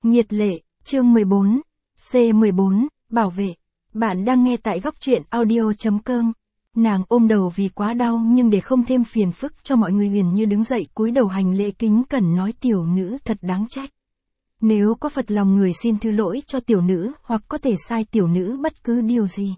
Nghiệt lệ, chương 14, C14, bảo vệ. Bạn đang nghe tại góc truyện audio.com. Nàng ôm đầu vì quá đau nhưng để không thêm phiền phức cho mọi người Huyền Như đứng dậy cúi đầu hành lễ kính cẩn nói tiểu nữ thật đáng trách. Nếu có phật lòng người xin thứ lỗi cho tiểu nữ hoặc có thể sai tiểu nữ bất cứ điều gì.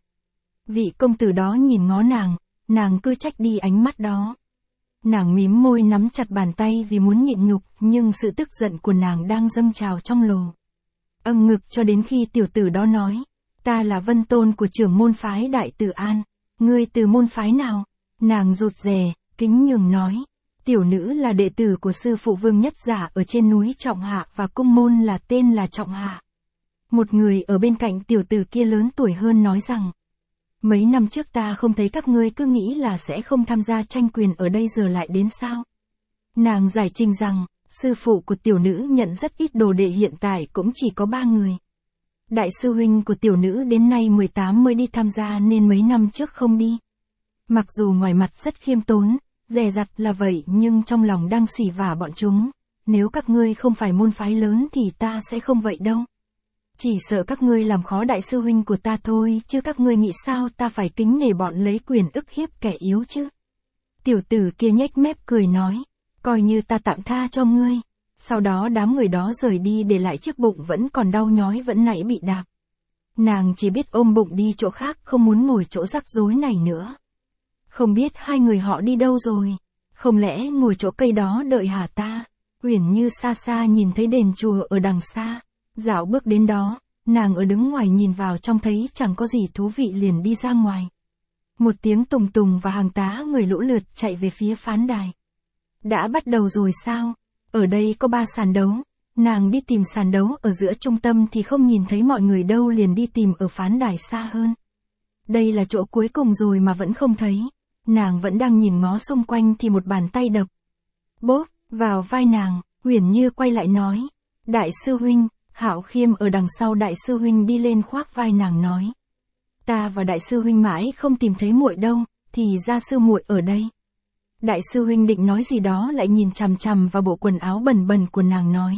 Vị công tử đó nhìn ngó nàng cứ trách đi ánh mắt đó. Nàng mím môi nắm chặt bàn tay vì muốn nhịn nhục, nhưng sự tức giận của nàng đang dâng trào trong lồ. Âng ngực cho đến khi tiểu tử đó nói, ta là Vân Tôn của trưởng môn phái Đại Từ An, ngươi từ môn phái nào? Nàng rụt rè, kính nhường nói, tiểu nữ là đệ tử của sư phụ Vương Nhất Giả ở trên núi Trọng Hạ và cung môn là tên là Trọng Hạ. Một người ở bên cạnh tiểu tử kia lớn tuổi hơn nói rằng, mấy năm trước ta không thấy các ngươi cứ nghĩ là sẽ không tham gia tranh quyền ở đây giờ lại đến sao? Nàng giải trình rằng, sư phụ của tiểu nữ nhận rất ít đồ đệ hiện tại cũng chỉ có 3 người. Đại sư huynh của tiểu nữ đến nay 18 mới đi tham gia nên mấy năm trước không đi. Mặc dù ngoài mặt rất khiêm tốn, dè dặt là vậy nhưng trong lòng đang xỉ vả bọn chúng. Nếu các ngươi không phải môn phái lớn thì ta sẽ không vậy đâu. Chỉ sợ các ngươi làm khó đại sư huynh của ta thôi, chứ các ngươi nghĩ sao ta phải kính nể bọn lấy quyền ức hiếp kẻ yếu chứ? Tiểu tử kia nhếch mép cười nói, coi như ta tạm tha cho ngươi. Sau đó đám người đó rời đi để lại chiếc bụng vẫn còn đau nhói vẫn nãy bị đạp. Nàng chỉ biết ôm bụng đi chỗ khác, không muốn ngồi chỗ rắc rối này nữa. Không biết hai người họ đi đâu rồi? Không lẽ ngồi chỗ cây đó đợi hả ta? Uyển Như xa xa nhìn thấy đền chùa ở đằng xa. Dạo bước đến đó, nàng ở đứng ngoài nhìn vào trong thấy chẳng có gì thú vị liền đi ra ngoài. Một tiếng tùng tùng và hàng tá người lũ lượt chạy về phía phán đài. Đã bắt đầu rồi sao? Ở đây có 3 sàn đấu. Nàng đi tìm sàn đấu ở giữa trung tâm thì không nhìn thấy mọi người đâu liền đi tìm ở phán đài xa hơn. Đây là chỗ cuối cùng rồi mà vẫn không thấy. Nàng vẫn đang nhìn ngó xung quanh thì một bàn tay đập bốp vào vai nàng. Uyển Như quay lại nói, đại sư huynh. Hạo Khiêm ở đằng sau đại sư huynh đi lên khoác vai nàng nói, ta và đại sư huynh mãi không tìm thấy muội đâu, thì ra sư muội ở đây. Đại sư huynh định nói gì đó lại nhìn chằm chằm vào bộ quần áo bẩn bẩn của nàng nói,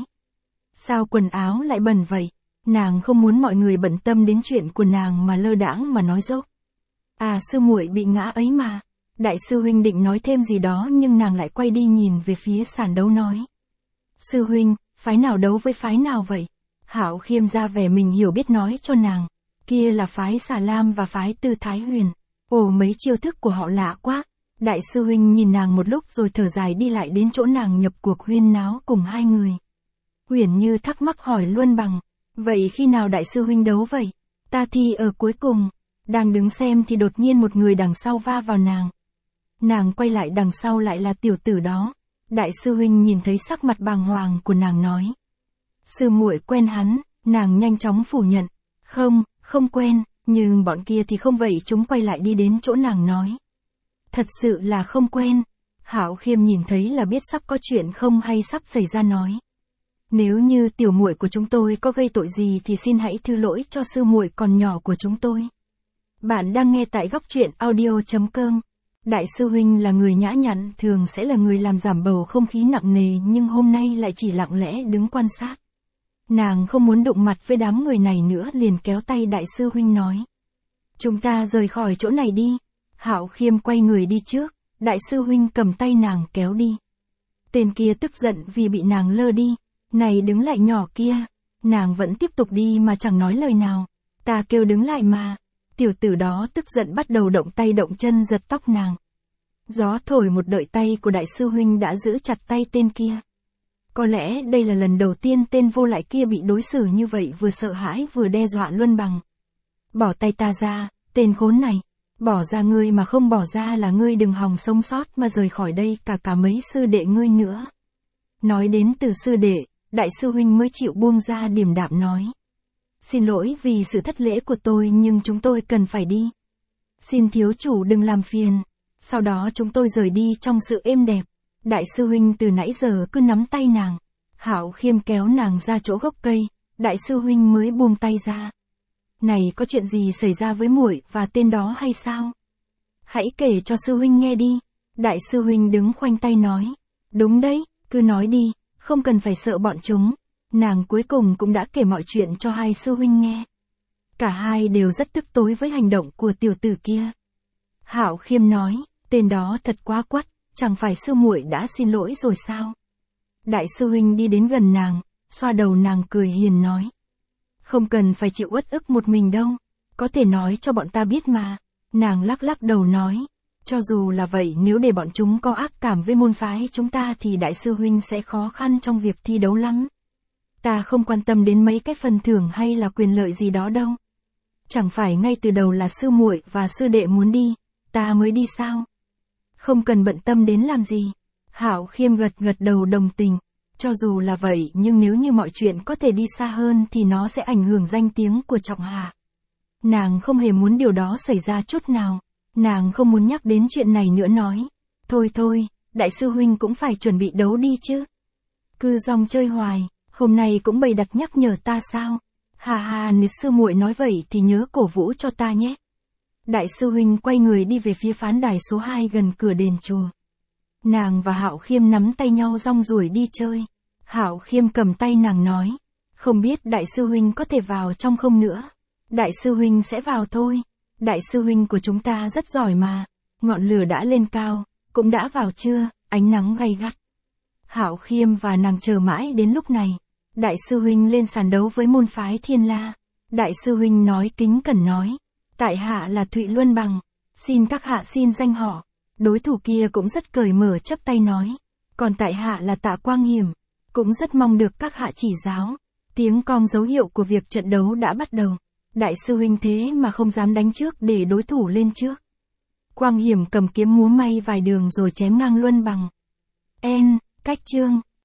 sao quần áo lại bẩn vậy? Nàng không muốn mọi người bận tâm đến chuyện của nàng mà lơ đãng mà nói dốc. À, sư muội bị ngã ấy mà. Đại sư huynh định nói thêm gì đó nhưng nàng lại quay đi nhìn về phía sàn đấu nói, sư huynh, phái nào đấu với phái nào vậy? Hạo Khiêm ra vẻ mình hiểu biết nói cho nàng, kia là phái Xà Lam và phái Tư Thái Huyền. Ồ, mấy chiêu thức của họ lạ quá. Đại sư huynh nhìn nàng một lúc rồi thở dài đi lại đến chỗ nàng nhập cuộc huyên náo cùng hai người. Uyển Như thắc mắc hỏi Luân Bằng, vậy khi nào đại sư huynh đấu vậy? Ta thi ở cuối cùng. Đang đứng xem thì đột nhiên một người đằng sau va vào nàng. Nàng quay lại đằng sau lại là tiểu tử đó. Đại sư huynh nhìn thấy sắc mặt bàng hoàng của nàng nói, sư muội quen hắn. Nàng nhanh chóng phủ nhận, không quen, nhưng bọn kia thì không vậy. Chúng quay lại đi đến chỗ nàng nói, thật sự là không quen. Hạo Khiêm nhìn thấy là biết sắp có chuyện không hay sắp xảy ra nói, nếu như tiểu muội của chúng tôi có gây tội gì thì xin hãy thứ lỗi cho sư muội còn nhỏ của chúng tôi. Bạn đang nghe tại góc truyện audio.com. Đại sư huynh là người nhã nhặn, thường sẽ là người làm giảm bầu không khí nặng nề nhưng hôm nay lại chỉ lặng lẽ đứng quan sát. Nàng không muốn đụng mặt với đám người này nữa liền kéo tay đại sư huynh nói, chúng ta rời khỏi chỗ này đi. Hạo Khiêm quay người đi trước, đại sư huynh cầm tay nàng kéo đi. Tên kia tức giận vì bị nàng lơ đi, này đứng lại nhỏ kia. Nàng vẫn tiếp tục đi mà chẳng nói lời nào, ta kêu đứng lại mà. Tiểu tử đó tức giận bắt đầu động tay động chân giật tóc nàng. Gió thổi một đợi tay của đại sư huynh đã giữ chặt tay tên kia. Có lẽ đây là lần đầu tiên tên vô lại kia bị đối xử như vậy, vừa sợ hãi vừa đe dọa Luân Bằng. Bỏ tay ta ra, tên khốn này. Bỏ ra ngươi mà không bỏ ra là ngươi đừng hòng sống sót mà rời khỏi đây cả mấy sư đệ ngươi nữa. Nói đến từ sư đệ, đại sư huynh mới chịu buông ra điềm đạm nói, xin lỗi vì sự thất lễ của tôi nhưng chúng tôi cần phải đi. Xin thiếu chủ đừng làm phiền. Sau đó chúng tôi rời đi trong sự êm đẹp. Đại sư huynh từ nãy giờ cứ nắm tay nàng. Hạo Khiêm kéo nàng ra chỗ gốc cây, đại sư huynh mới buông tay ra. Này, có chuyện gì xảy ra với muội và tên đó hay sao? Hãy kể cho sư huynh nghe đi. Đại sư huynh đứng khoanh tay nói, đúng đấy, cứ nói đi, không cần phải sợ bọn chúng. Nàng cuối cùng cũng đã kể mọi chuyện cho hai sư huynh nghe. Cả hai đều rất tức tối với hành động của tiểu tử kia. Hạo Khiêm nói, tên đó thật quá quắt, chẳng phải sư muội đã xin lỗi rồi sao? Đại sư huynh đi đến gần nàng, xoa đầu nàng cười hiền nói. Không cần phải chịu uất ức một mình đâu, có thể nói cho bọn ta biết mà. Nàng lắc lắc đầu nói, cho dù là vậy nếu để bọn chúng có ác cảm với môn phái chúng ta thì đại sư huynh sẽ khó khăn trong việc thi đấu lắm. Ta không quan tâm đến mấy cái phần thưởng hay là quyền lợi gì đó đâu. Chẳng phải ngay từ đầu là sư muội và sư đệ muốn đi, ta mới đi sao? Không cần bận tâm đến làm gì. Hạo Khiêm gật gật đầu đồng tình. Cho dù là vậy nhưng nếu như mọi chuyện có thể đi xa hơn thì nó sẽ ảnh hưởng danh tiếng của Trọng Hà. Nàng không hề muốn điều đó xảy ra chút nào. Nàng không muốn nhắc đến chuyện này nữa nói. Thôi thôi, đại sư huynh cũng phải chuẩn bị đấu đi chứ. Cứ dòng chơi hoài, hôm nay cũng bày đặt nhắc nhở ta sao? Hà hà, nếu sư muội nói vậy thì nhớ cổ vũ cho ta nhé. Đại sư huynh quay người đi về phía phán đài số 2 gần cửa đền chùa. Nàng và Hạo Khiêm nắm tay nhau rong ruổi đi chơi. Hạo Khiêm cầm tay nàng nói, không biết đại sư huynh có thể vào trong không nữa. Đại sư huynh sẽ vào thôi. Đại sư huynh của chúng ta rất giỏi mà. Ngọn lửa đã lên cao, cũng đã vào chưa, ánh nắng gay gắt. Hạo Khiêm và nàng chờ mãi đến lúc này. Đại sư huynh lên sàn đấu với môn phái Thiên La. Đại sư huynh nói kính cẩn nói, tại hạ là Thụy Luân Bằng, xin các hạ xin danh họ. Đối thủ kia cũng rất cởi mở chắp tay nói, còn tại hạ là Tạ Quang Hiểm, cũng rất mong được các hạ chỉ giáo. Tiếng còng dấu hiệu của việc trận đấu đã bắt đầu. Đại sư huynh thế mà không dám đánh trước để đối thủ lên trước. Quang Hiểm cầm kiếm múa may vài đường rồi chém ngang Luân Bằng. Cách chương